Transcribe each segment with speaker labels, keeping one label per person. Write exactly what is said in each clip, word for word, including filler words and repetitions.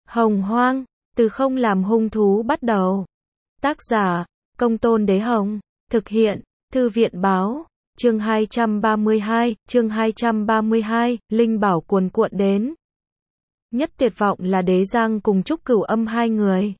Speaker 1: Hồng Hoang, từ không làm hung thú bắt đầu. Tác giả, Công Tôn Đế Hồng. Thực hiện, Thư viện Báo. Chương hai trăm ba mươi hai, chương hai trăm ba mươi hai, Linh Bảo cuồn cuộn đến. Nhất tuyệt vọng là Đế Giang cùng Trúc Cửu Âm hai người.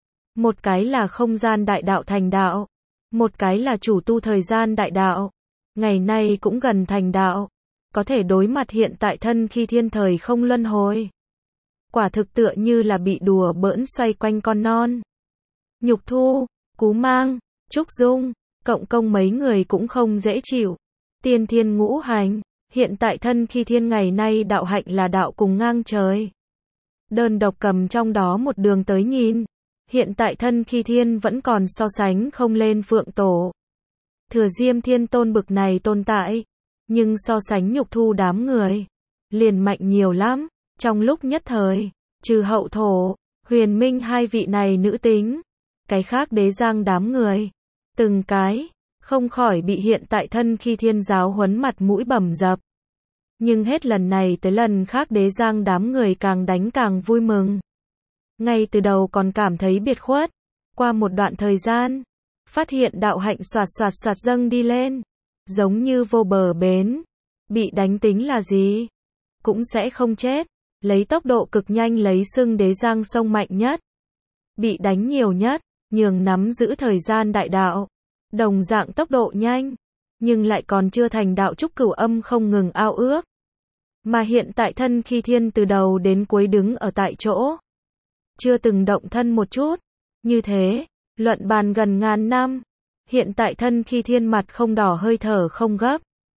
Speaker 1: Một cái là không gian đại đạo thành đạo, một cái là chủ tu thời gian đại đạo. Ngày nay cũng gần thành đạo, có thể đối mặt hiện tại thân khi thiên thời không luân hồi. Quả thực tựa như là bị đùa bỡn xoay quanh con non. Nhục Thu, Cú Mang, Trúc Dung, Cộng Công mấy người cũng không dễ chịu. Tiên thiên ngũ hành, hiện tại thân khi thiên ngày nay đạo hạnh là đạo cùng ngang trời. Đơn độc cầm trong đó một đường tới nhìn, hiện tại thân khi thiên vẫn còn so sánh không lên Phượng Tổ. Thừa Diêm Thiên Tôn bực này tồn tại, nhưng so sánh Nhục Thu đám người, liền mạnh nhiều lắm. Trong lúc nhất thời, trừ Hậu Thổ, Huyền Minh hai vị này nữ tính, cái khác Đế Giang đám người, từng cái, không khỏi bị hiện tại thân khi thiên giáo huấn mặt mũi bầm dập. Nhưng hết lần này tới lần khác Đế Giang đám người càng đánh càng vui mừng. Ngay từ đầu còn cảm thấy biệt khuất, qua một đoạn thời gian, phát hiện đạo hạnh xoạt xoạt xoạt dâng đi lên, giống như vô bờ bến, bị đánh tính là gì, cũng sẽ không chết, lấy tốc độ cực nhanh lấy xưng Đế Giang sông mạnh nhất, bị đánh nhiều nhất, nhường nắm giữ thời gian đại đạo, đồng dạng tốc độ nhanh, nhưng lại còn chưa thành đạo. Trúc Cửu Âm không ngừng ao ước, mà hiện tại thân khi thiên từ đầu đến cuối đứng ở tại chỗ, chưa từng động thân một chút, như thế, luận bàn gần ngàn năm, hiện tại thân khi thiên mặt không đỏ hơi thở không gấp,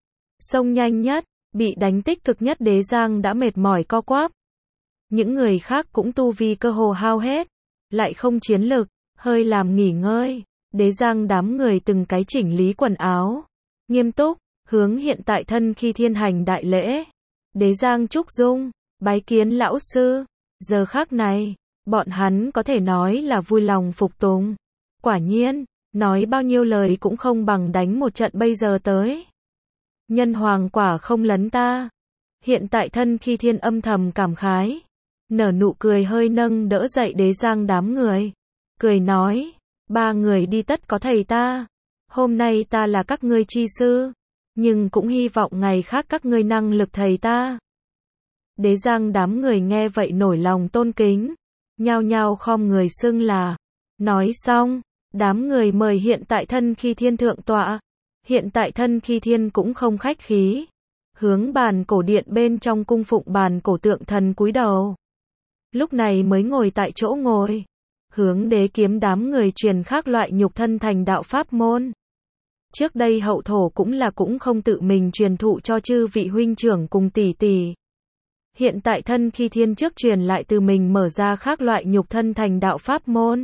Speaker 1: sông nhanh nhất, bị đánh tích cực nhất Đế Giang đã mệt mỏi co quắp. Những người khác cũng tu vi cơ hồ hao hết, lại không chiến lực, hơi làm nghỉ ngơi. Đế Giang đám người từng cái chỉnh lý quần áo, nghiêm túc, hướng hiện tại thân khi thiên hành đại lễ. Đế Giang Trúc Dung, bái kiến lão sư. Giờ khắc này, bọn hắn có thể nói là vui lòng phục tùng. Quả nhiên, nói bao nhiêu lời cũng không bằng đánh một trận bây giờ tới. Nhân hoàng quả không lấn ta. Hiện tại thân khi thiên âm thầm cảm khái, nở nụ cười hơi nâng đỡ dậy Đế Giang đám người, cười nói, ba người đi tất có thầy ta, hôm nay ta là các ngươi chi sư, nhưng cũng hy vọng ngày khác các ngươi năng lực thầy ta. Đế Giang đám người nghe vậy nổi lòng tôn kính, nhao nhao khom người xưng là. Nói xong, đám người mời hiện tại thân khi thiên thượng tọa. Hiện tại thân khi thiên cũng không khách khí, hướng bàn cổ điện bên trong cung phụng bàn cổ tượng thần cúi đầu. Lúc này mới ngồi tại chỗ ngồi, hướng Đế Kiếm đám người truyền khác loại nhục thân thành đạo pháp môn. Trước đây Hậu Thổ cũng là cũng không tự mình truyền thụ cho chư vị huynh trưởng cùng tỷ tỷ. Hiện tại thân khi thiên trước truyền lại từ mình mở ra khác loại nhục thân thành đạo pháp môn,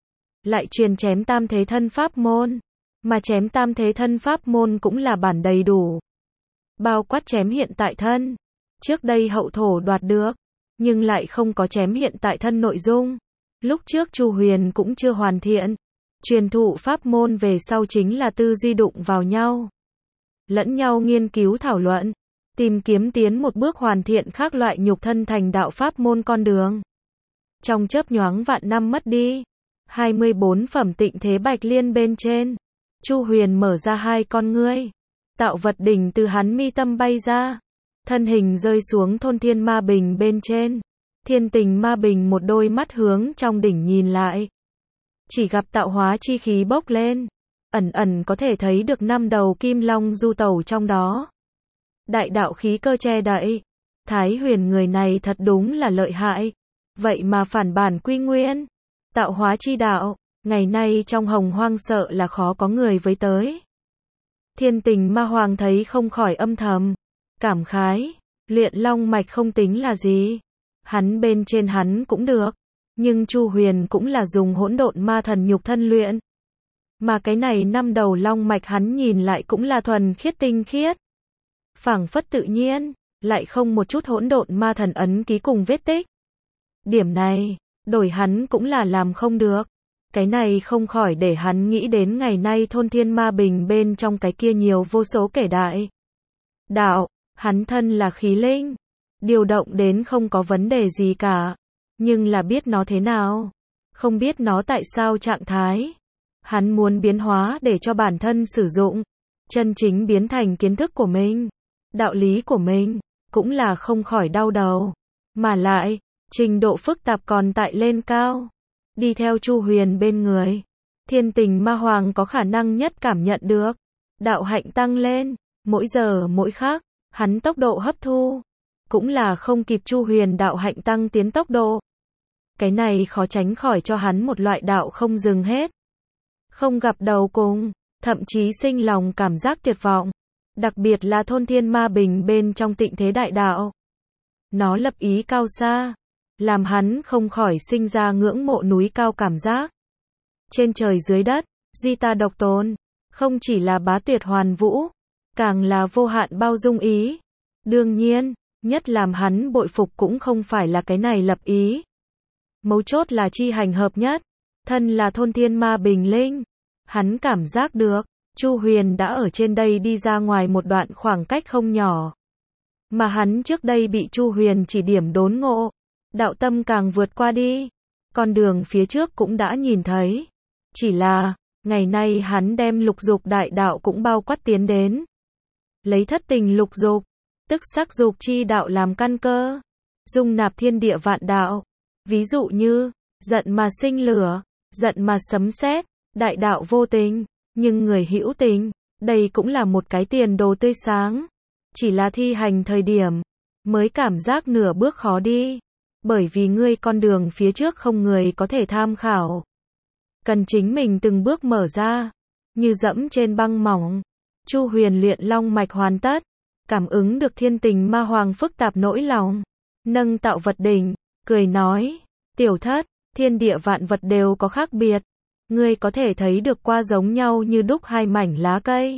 Speaker 1: lại truyền chém tam thế thân pháp môn. Mà chém tam thế thân pháp môn cũng là bản đầy đủ, bao quát chém hiện tại thân. Trước đây Hậu Thổ đoạt được, nhưng lại không có chém hiện tại thân nội dung. Lúc trước Chu Huyền cũng chưa hoàn thiện, truyền thụ pháp môn về sau chính là tư duy đụng vào nhau, lẫn nhau nghiên cứu thảo luận, tìm kiếm tiến một bước hoàn thiện khác loại nhục thân thành đạo pháp môn con đường. Trong chớp nhoáng vạn năm mất đi, hai mươi bốn phẩm tịnh thế bạch liên bên trên, Chu Huyền mở ra hai con ngươi, tạo vật đỉnh từ hắn mi tâm bay ra, thân hình rơi xuống thôn thiên ma bình bên trên. Thiên tình ma bình một đôi mắt hướng trong đỉnh nhìn lại, chỉ gặp tạo hóa chi khí bốc lên, ẩn ẩn có thể thấy được năm đầu kim long du tẩu trong đó. Đại đạo khí cơ che đậy, Thái Huyền người này thật đúng là lợi hại, vậy mà phản bản quy nguyên, tạo hóa chi đạo. Ngày nay trong hồng hoang sợ là khó có người với tới. Thiên tình ma hoàng thấy không khỏi âm thầm cảm khái, luyện long mạch không tính là gì, hắn bên trên hắn cũng được, nhưng Chu Huyền cũng là dùng hỗn độn ma thần nhục thân luyện, mà cái này năm đầu long mạch hắn nhìn lại cũng là thuần khiết tinh khiết, phảng phất tự nhiên, lại không một chút hỗn độn ma thần ấn ký cùng vết tích. Điểm này, đổi hắn cũng là làm không được. Cái này không khỏi để hắn nghĩ đến ngày nay thôn thiên ma bình bên trong cái kia nhiều vô số kể đại đạo, hắn thân là khí linh, điều động đến không có vấn đề gì cả. nhưng là biết nó thế nào, không biết nó tại sao trạng thái. Hắn muốn biến hóa để cho bản thân sử dụng, chân chính biến thành kiến thức của mình, đạo lý của mình, cũng là không khỏi đau đầu. Mà lại, trình độ phức tạp còn tại lên cao. Đi theo Chu Huyền bên người, Thiên Tình Ma Hoàng có khả năng nhất cảm nhận được đạo hạnh tăng lên, mỗi giờ mỗi khắc, hắn tốc độ hấp thu cũng là không kịp Chu Huyền đạo hạnh tăng tiến tốc độ. Cái này khó tránh khỏi cho hắn một loại đạo không dừng hết, không gặp đầu cùng, thậm chí sinh lòng cảm giác tuyệt vọng. Đặc biệt là thôn Thiên Ma Bình bên trong Tịnh Thế Đại Đạo. Nó lập ý cao xa, làm hắn không khỏi sinh ra ngưỡng mộ núi cao cảm giác. Trên trời dưới đất, duy ta độc tôn, không chỉ là bá tuyệt hoàn vũ, càng là vô hạn bao dung ý. Đương nhiên, nhất làm hắn bội phục cũng không phải là cái này lập ý. Mấu chốt là chi hành hợp nhất, thân là thôn Thiên Ma Bình linh. Hắn cảm giác được, Chu Huyền đã ở trên đây đi ra ngoài một đoạn khoảng cách không nhỏ. Mà hắn trước đây bị Chu Huyền chỉ điểm đốn ngộ, đạo tâm càng vượt qua đi, con đường phía trước cũng đã nhìn thấy. Chỉ là, ngày nay hắn đem lục dục đại đạo cũng bao quát tiến đến. Lấy thất tình lục dục, tức sắc dục chi đạo làm căn cơ, dung nạp thiên địa vạn đạo. Ví dụ như, giận mà sinh lửa, giận mà sấm sét, đại đạo vô tình, nhưng người hữu tình, đây cũng là một cái tiền đồ tươi sáng. Chỉ là thi hành thời điểm, mới cảm giác nửa bước khó đi. Bởi vì ngươi con đường phía trước không người có thể tham khảo. Cần chính mình từng bước mở ra, như dẫm trên băng mỏng. Chu Huyền luyện long mạch hoàn tất, cảm ứng được Thiên Tình Ma Hoàng phức tạp nỗi lòng. Nâng tạo vật đỉnh, cười nói, tiểu thất, thiên địa vạn vật đều có khác biệt. Ngươi có thể thấy được qua giống nhau như đúc hai mảnh lá cây.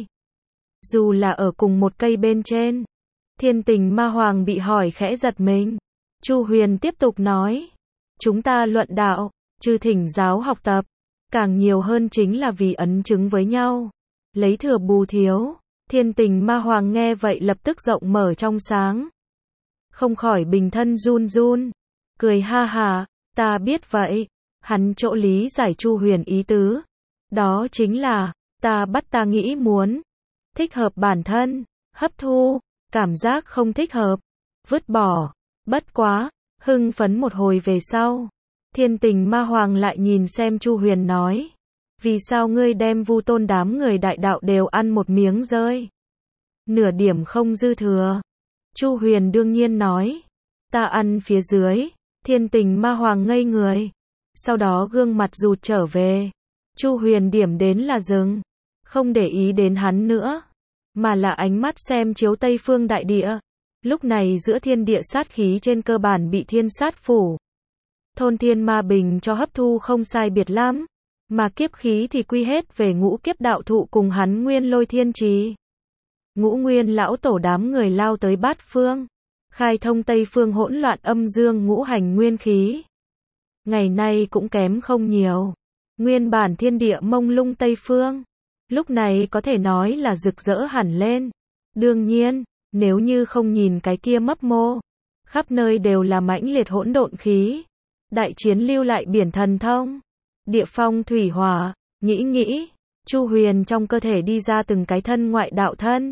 Speaker 1: Dù là ở cùng một cây bên trên. Thiên Tình Ma Hoàng bị hỏi khẽ giật mình. Chu Huyền tiếp tục nói, chúng ta luận đạo, trừ thỉnh giáo học tập, càng nhiều hơn chính là vì ấn chứng với nhau, lấy thừa bù thiếu. Thiên Tình Ma Hoàng nghe vậy lập tức rộng mở trong sáng, không khỏi bình thân run run, cười ha ha, ta biết vậy. Hắn chỗ lý giải Chu Huyền ý tứ, đó chính là, ta bắt ta nghĩ muốn, thích hợp bản thân, hấp thu, cảm giác không thích hợp, vứt bỏ. Bất quá, hưng phấn một hồi về sau, Thiên Tình Ma Hoàng lại nhìn xem Chu Huyền nói, vì sao ngươi đem Vu Tôn đám người đại đạo đều ăn một miếng rơi, nửa điểm không dư thừa. Chu Huyền đương nhiên nói, ta ăn phía dưới. Thiên Tình Ma Hoàng ngây người, sau đó gương mặt rụt trở về. Chu Huyền điểm đến là dừng, không để ý đến hắn nữa, mà là ánh mắt xem chiếu Tây Phương đại địa. Lúc này giữa thiên địa sát khí trên cơ bản bị thiên sát phủ. Thôn Thiên Ma Bình cho hấp thu không sai biệt lắm, mà kiếp khí thì quy hết về ngũ kiếp đạo thụ cùng hắn nguyên lôi thiên trì. Ngũ nguyên lão tổ đám người lao tới bát phương, khai thông Tây Phương hỗn loạn âm dương ngũ hành nguyên khí. Ngày nay cũng kém không nhiều. Nguyên bản thiên địa mông lung Tây Phương, lúc này có thể nói là rực rỡ hẳn lên. Đương nhiên, nếu như không nhìn cái kia mấp mô, khắp nơi đều là mãnh liệt hỗn độn khí. Đại chiến lưu lại biển thần thông, địa phong thủy hỏa, nghĩ nghĩ, Chu Huyền trong cơ thể đi ra từng cái thân ngoại đạo thân.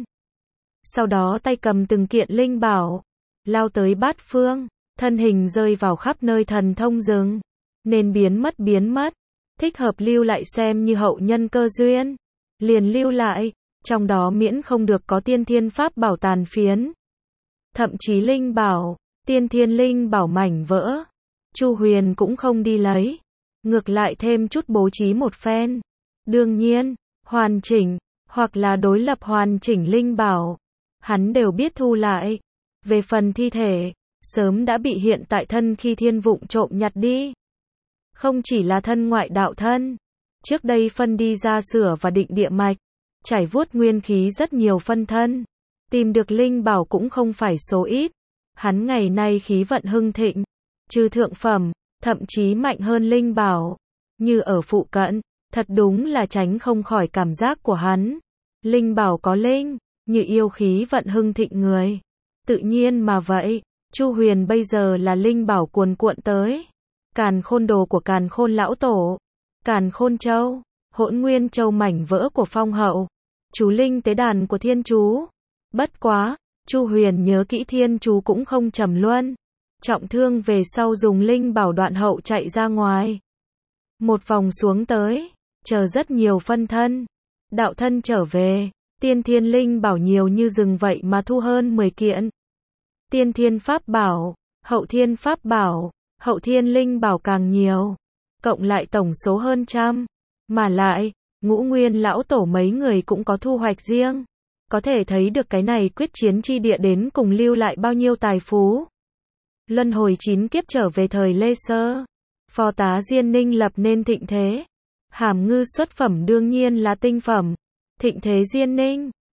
Speaker 1: Sau đó tay cầm từng kiện linh bảo, lao tới bát phương, thân hình rơi vào khắp nơi thần thông rừng, nên biến mất biến mất, thích hợp lưu lại xem như hậu nhân cơ duyên, liền lưu lại, trong đó miễn không được có tiên thiên pháp bảo tàn phiến, thậm chí linh bảo, tiên thiên linh bảo mảnh vỡ, Chu Huyền cũng không đi lấy, ngược lại thêm chút bố trí một phen. Đương nhiên, hoàn chỉnh, hoặc là đối lập hoàn chỉnh linh bảo, hắn đều biết thu lại. Về phần thi thể, sớm đã bị hiện tại thân khi thiên vụng trộm nhặt đi. Không chỉ là thân ngoại đạo thân, trước đây phân đi ra sửa và định địa mạch, trải vuốt nguyên khí rất nhiều phân thân, tìm được linh bảo cũng không phải số ít. Hắn ngày nay khí vận hưng thịnh, trừ thượng phẩm, thậm chí mạnh hơn linh bảo, như ở phụ cận, thật đúng là tránh không khỏi cảm giác của hắn. Linh bảo có linh, như yêu khí vận hưng thịnh người. Tự nhiên mà vậy, Chu Huyền bây giờ là linh bảo cuồn cuộn tới. Càn Khôn đồ của Càn Khôn lão tổ, Càn Khôn châu, Hỗn Nguyên châu mảnh vỡ của Phong hậu, chú linh tế đàn của Thiên chú. Bất quá, Chu Huyền nhớ kỹ Thiên chú cũng không trầm luân, trọng thương về sau dùng linh bảo đoạn hậu chạy ra ngoài. Một vòng xuống tới, chờ rất nhiều phân thân, đạo thân trở về, tiên thiên linh bảo nhiều như rừng vậy mà thu hơn mười kiện. Tiên thiên pháp bảo, hậu thiên pháp bảo, hậu thiên linh bảo càng nhiều, cộng lại tổng số hơn trăm. Mà lại, Ngũ Nguyên lão tổ mấy người cũng có thu hoạch riêng. Có thể thấy được cái này quyết chiến chi địa đến cùng lưu lại bao nhiêu tài phú. Luân hồi chín kiếp trở về thời Lê Sơ, phò tá Diên Ninh lập nên thịnh thế. Hàm ngư xuất phẩm đương nhiên là tinh phẩm. Thịnh thế Diên Ninh,